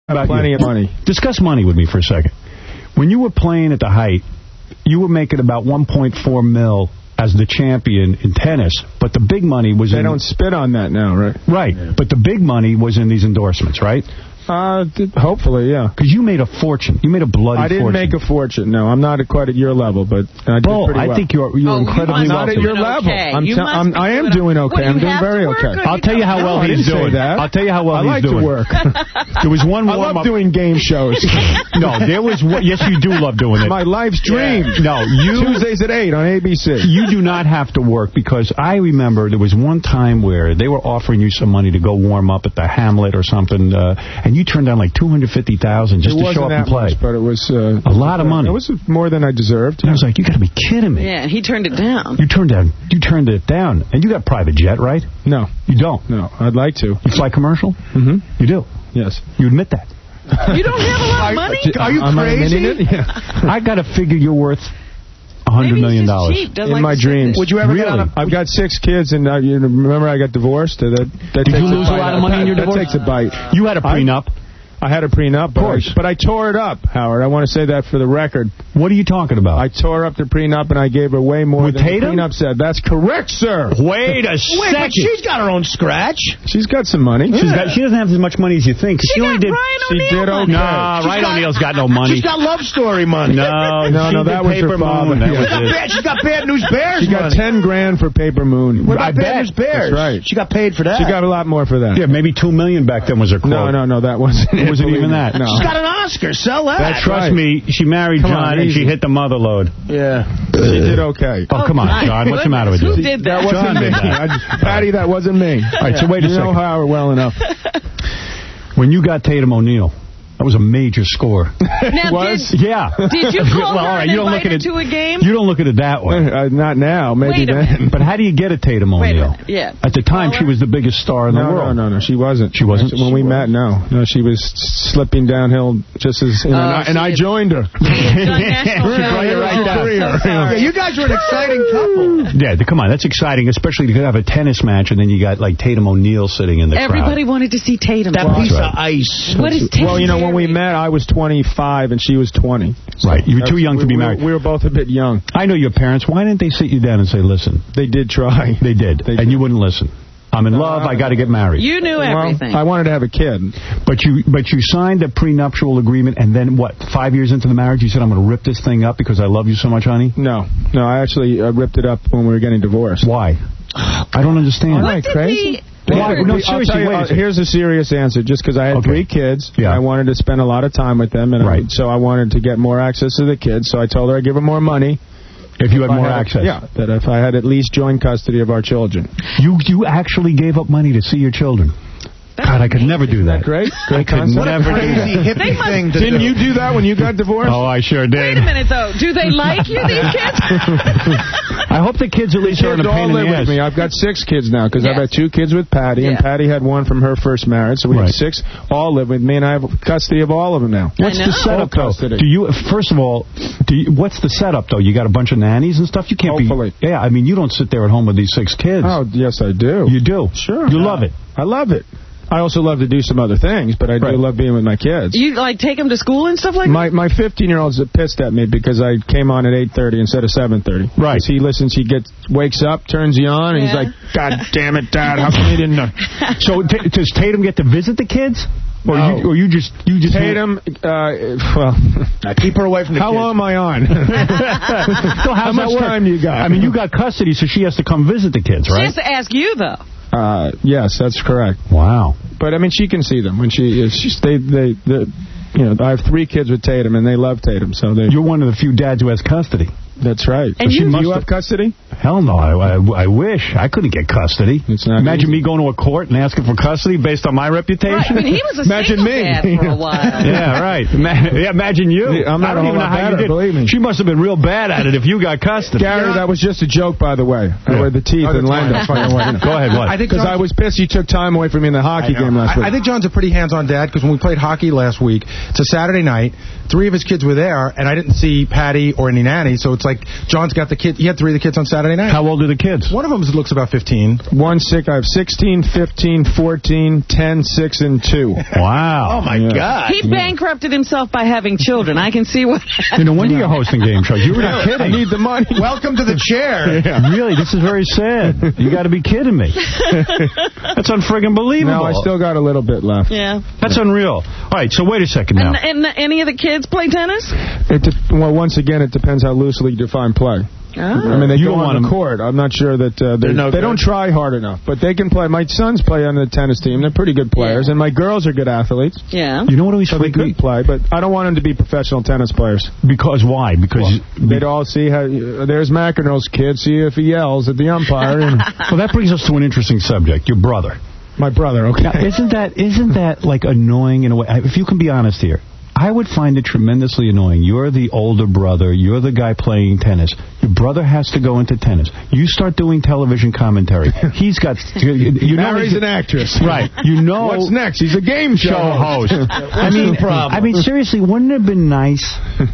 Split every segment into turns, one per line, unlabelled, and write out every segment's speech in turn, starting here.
Plenty of money.
Discuss money with me for a second. When you were playing at the height, you were making about $1.4 million as the champion in tennis, but the big money was
They don't spit on that now, right?
Right, yeah. But the big money was in these endorsements, right?
Hopefully, yeah.
Because you made a fortune. You made a bloody fortune.
I didn't make a fortune, no. I'm not quite at your level, but I did pretty well.
I think you're incredibly
I'm not at your level.
Okay.
I am doing okay. I'm doing very okay.
I'll tell you how well he's doing. I'll tell you how well he's doing.
I like to work.
There was one warm-up.
I love doing game shows.
No, there was one. Yes, you do love doing it.
My life's dream.
Yeah. No,
Tuesdays at 8 on ABC.
You do not have to work, because I remember there was one time where they were offering you some money to go warm up at the Hamlet or something, and you turned down like $250,000 just to show up and play.
Much, but it was
a lot of money.
It was more than I deserved.
I was like, you got to be kidding me.
Yeah, he turned it down.
You turned it down. And you got private jet, right?
No.
You don't?
No, I'd like to.
You fly commercial?
Mm-hmm.
You do?
Yes.
You admit that?
You don't have a lot of money?
Are you crazy?
Yeah. I got to figure you're worth $100 million.
In my dreams.
Would you ever
really?
I've got 6 kids, and you remember I got divorced? Did
you lose a lot of money in your divorce?
That takes a bite.
You had a prenup.
I had a prenup, of course. But I tore it up, Howard. I want to say that for the record.
What are you talking about?
I tore up the prenup, and I gave her way more than
Tatum?
the prenup said. That's correct, sir.
Wait a second.
Wait, but she's got her own scratch.
She's got some money.
She doesn't have as much money as you think.
She only did.
She did okay.
No, Ryan O'Neal's got no money.
She's got Love Story money.
No,
that was her father.
She's got Bad News Bears
money. She got $10 grand for Paper Moon.
What about Bad News Bears?
That's right.
She got paid for that.
She got a lot more for that.
Yeah, maybe $2 million back then was her quote.
No, that wasn't it.
It wasn't even that.
No.
She's got an Oscar. Sell that.
Trust me, she married John and she hit the mother load.
Yeah.
She did okay.
Oh, come on, John. What's the matter with you?
Who did that?
That wasn't me. Patty, that wasn't me.
All right, so wait a second.
You know Howard well enough.
When you got Tatum O'Neal, that was a major score.
Now,
Yeah.
Did you call
well,
her
all right,
and
you don't look
invite
at
her
it,
to a game?
You don't look at it that way.
Not now. Maybe
Wait a
then.
But how do you get a Tatum O'Neal?
Yeah.
At the time, she was the biggest star in the world.
No, she wasn't.
She wasn't?
When we met, no. No, she was slipping downhill just as... and I joined her.
Yeah, you guys were an exciting couple.
Yeah, come on. That's exciting, especially to have a tennis match, and then you got, like, Tatum O'Neal sitting in the crowd.
Everybody wanted to see Tatum.
That piece of ice.
What is Tatum?
Well, when we met, I was 25 and she was 20. So
right, you were too young to be married.
We were both a bit young.
I know your parents. Why didn't they sit you down and say, listen?
They did try.
They did. And you wouldn't listen. I'm in love. I got to get married.
You knew everything.
I wanted to have a kid.
But you signed a prenuptial agreement, and then, 5 years into the marriage, you said, I'm going to rip this thing up because I love you so much, honey?
No, I actually ripped it up when we were getting divorced.
Why? I don't understand.
Am I crazy?
No, seriously,
here's a serious answer. Just because I had 3 kids, I wanted to spend a lot of time with them, and so I wanted to get more access to the kids, so I told her I'd give her more money.
If you had more access.
That if I had at least joint custody of our children.
You actually gave up money to see your children. God, I could never do that.
Great
I could never do that.
Hippie thing to
Didn't you do that when you got divorced?
Oh, I sure did.
Wait a minute, though. Do they like you, these kids?
I hope the kids at least aren't a pain in the ass.
With me. I've got 6 kids now because I've had 2 kids with Patty, and Patty had one from her first marriage, so we have 6. All live with me, and I have custody of all of them now.
What's the setup, though? First of all, what's the setup, though? You got a bunch of nannies and stuff? You can't
Hopefully.
Yeah, I mean, you don't sit there at home with these 6 kids.
Oh, yes, I do.
You do?
Sure.
You love it?
I love it. I also love to do some other things, but I do love being with my kids.
You, take them to school and stuff like that?
My 15-year-old's pissed at me because I came on at 8:30 instead of 7:30.
Right.
He listens, wakes up, turns you on, and he's like, God damn it, Dad, how come you didn't know?
So does Tatum get to visit the kids? Or
no.
you just
Tatum,
keep her away from the kids.
How long am I on?
So how much time do you got? I mean, you got custody, so she has to come visit the kids, right?
She has to ask you, though.
Yes, that's correct.
Wow.
But I mean, she can see them when I have 3 kids with Tatum, and they love Tatum. So you're
one of the few dads who has custody.
That's right.
And
do you have custody?
Hell no. I wish. I couldn't get custody. Imagine me going to a court and asking for custody based on my reputation.
Right. I mean, he was a single dad for a while.
Yeah, right. Imagine you.
I'm not
I don't even know how you did.
Believe me.
She must have been real bad at it if you got custody.
Gary, that was just a joke, by the way. With the teeth and Lando.
Go ahead, what?
Because I was pissed you took time away from me in the hockey game last week.
I think John's a pretty hands-on dad, because when we played hockey last week, it's a Saturday night, 3 of his kids were there, and I didn't see Patty or any nanny, so it's Like, John's got the kid. He had 3 of the kids on Saturday night.
How old are the kids?
One of them looks about 15.
I have 16, 15, 14, 10, 6, and 2.
Wow.
Oh, my God.
He bankrupted himself by having children. I can see what...
When are you hosting game shows? You were not kidding.
I need the money.
Welcome to the chair.
Yeah. Really, this is very sad. You got to be kidding me. That's unfriggin' believable.
No, I still got a little bit left.
Yeah.
That's unreal. All right, so wait a second now.
And any of the kids play tennis?
Well, once again, it depends how loosely you define play.
Oh.
I mean, they go on the court. I'm not sure that they don't try hard enough, but they can play. My sons play on the tennis team. They're pretty good players, and my girls are good athletes.
Yeah.
You know what always
freaked me? They could play, but I don't want them to be professional tennis players.
Because why? Because
they'd all see how there's McEnroe's kid. See if he yells at the umpire.
Well, that brings us to an interesting subject. Your brother.
My brother. Okay.
Now, isn't that like annoying in a way? If you can be honest here. I would find it tremendously annoying. You're the older brother. You're the guy playing tennis. Your brother has to go into tennis. You start doing television commentary. He's got...
He's an actress.
Right. You know...
What's next? He's a game show host.
I mean, seriously, wouldn't it have been nice...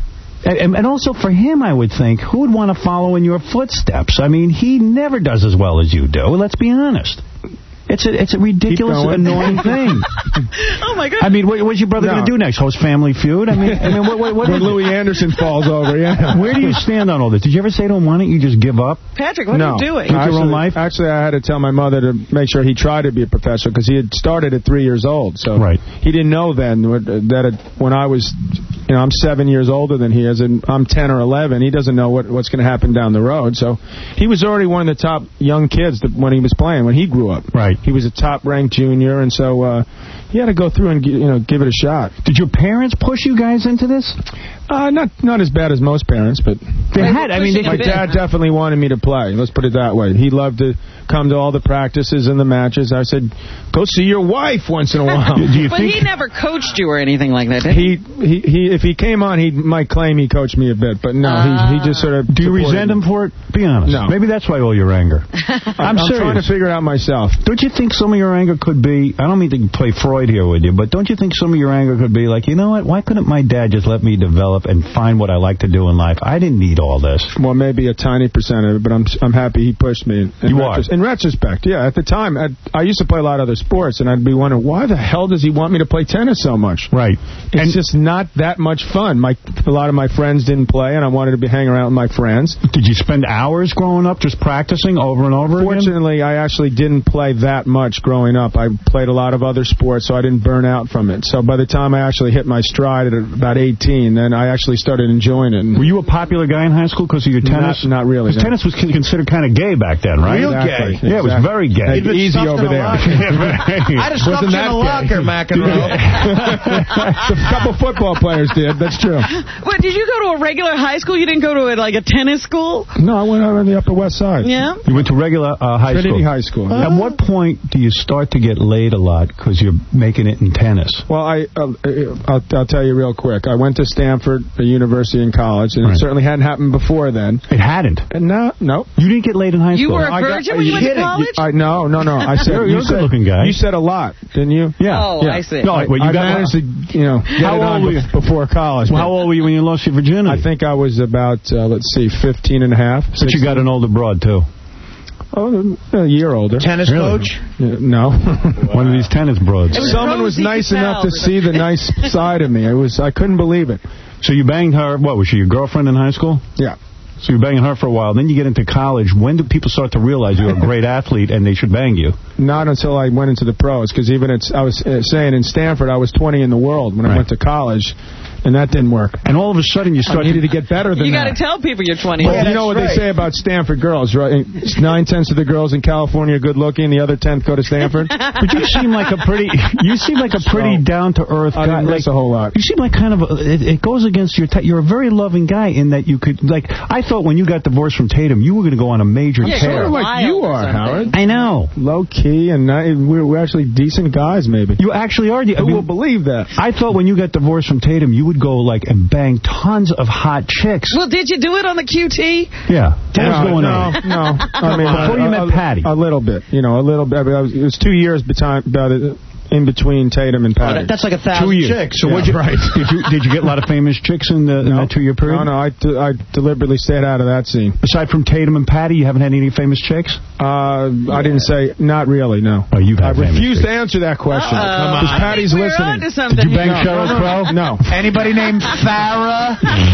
And also for him, I would think, who would want to follow in your footsteps? I mean, he never does as well as you do. Let's be honest. It's a ridiculous, annoying thing.
Oh, my God.
I mean, what's your brother going to do next? Host Family Feud? I mean what
when Louis Anderson falls over, yeah.
Where do you stand on all this? Did you ever say to him, why don't you just give up?
Patrick, what are you doing?
With your own life?
Actually, I had to tell my mother to make sure he tried to be a professional because he had started at 3 years old. So he didn't know then that when I was, I'm 7 years older than he is, and I'm 10 or 11. He doesn't know what's going to happen down the road. So he was already one of the top young kids when he was playing, when he grew up.
Right.
He was a top-ranked junior, and so he had to go through and give it a shot.
Did your parents push you guys into this?
Not as bad as most parents, but
they had. I mean,
my dad definitely wanted me to play. Let's put it that way. He loved to come to all the practices and the matches. I said, go see your wife once in a while.
But he never coached you or anything like that, did he?
If he came on, he might claim he coached me a bit, but no, he just sort of...
Do you resent him for it? Be honest.
No.
Maybe that's why all your anger. I'm
trying to figure it out myself.
Don't you think some of your anger could be... I don't mean to play Freud here with you, but don't you think some of your anger could be like, you know what, why couldn't my dad just let me develop and find what I like to do in life? I didn't need all this.
Well, maybe a tiny percent of it, but I'm happy he pushed me. In retrospect, yeah. At the time, I used to play a lot of other sports, and I'd be wondering, why the hell does he want me to play tennis so much?
Right.
It's just not that much fun. A lot of my friends didn't play, and I wanted to be hanging around with my friends.
Did you spend hours growing up just practicing over and over again?
Fortunately, I actually didn't play that much growing up. I played a lot of other sports, so I didn't burn out from it. So by the time I actually hit my stride at about 18, then I actually started enjoying it.
Were you a popular guy in high school because of your tennis?
Not really.
Because tennis was considered kind of gay back then, right?
Real
gay.
Exactly.
Yeah, it was very gay.
Easy over there.
I'd have stuffed in a locker, McEnroe.
A couple football players did. That's true.
What, did you go to a regular high school? You didn't go to a tennis school?
No, I went out on the Upper West Side.
Yeah?
You went to regular high school?
Trinity High School.
At what point do you start to get laid a lot because you're making it in tennis?
Well, I'll tell you real quick. I went to Stanford, a university and college, and it certainly hadn't happened before then.
It hadn't?
No.
You didn't get laid in high school?
You were a virgin when you went to college?
No. I said,
you're a good-looking guy.
You said a lot, didn't you?
Yeah.
Oh, yeah. I see.
No,
I managed to, get it on before college.
Well, how old were you when you lost your virginity?
I think I was about, 15 and a half.
But you got an older broad, too.
Oh, a year older.
Tennis coach?
No.
One of these tennis broads.
Someone was nice enough to see the nice side of me. I couldn't believe it.
So you banged her, was she your girlfriend in high school?
Yeah.
So you're banging her for a while. Then you get into college. When do people start to realize you're a great athlete and they should bang you?
Not until I went into the pros, because I was saying in Stanford I was 20 in the world when I went to college. And that didn't work.
And all of a sudden, you needed
to get better than that.
You got to tell people you're 20.
Well, you know what they say about Stanford girls, right? 9/10 of the girls in California are good looking. The other 10th go to Stanford.
But you seem like a pretty down to earth guy.
I didn't miss a whole lot.
You seem like kind of it goes against your. You're a very loving guy in that you could I thought when you got divorced from Tatum, you were going to go on a major tear.
Sort of like you are, Howard.
I know.
Low key, and we're actually decent guys, maybe.
You actually are.
Who will believe that?
I thought when you got divorced from Tatum, you would go and bang tons of hot chicks.
Well, did you do it on the QT?
Yeah. What was going on?
No. I mean,
before you met Patty.
A little bit. A little bit. It was 2 years in between Tatum and Patty.
That's like 1,000 chicks.
So did you get a lot of famous chicks in that 2-year period?
No, I deliberately stayed out of that scene.
Aside from Tatum and Patty, you haven't had any famous chicks?
I didn't say, not really, no.
Oh, you've had
I refuse to answer that question. Because Patty's listening.
Did
you bang Sheryl Crow?
No.
Anybody named Farrah?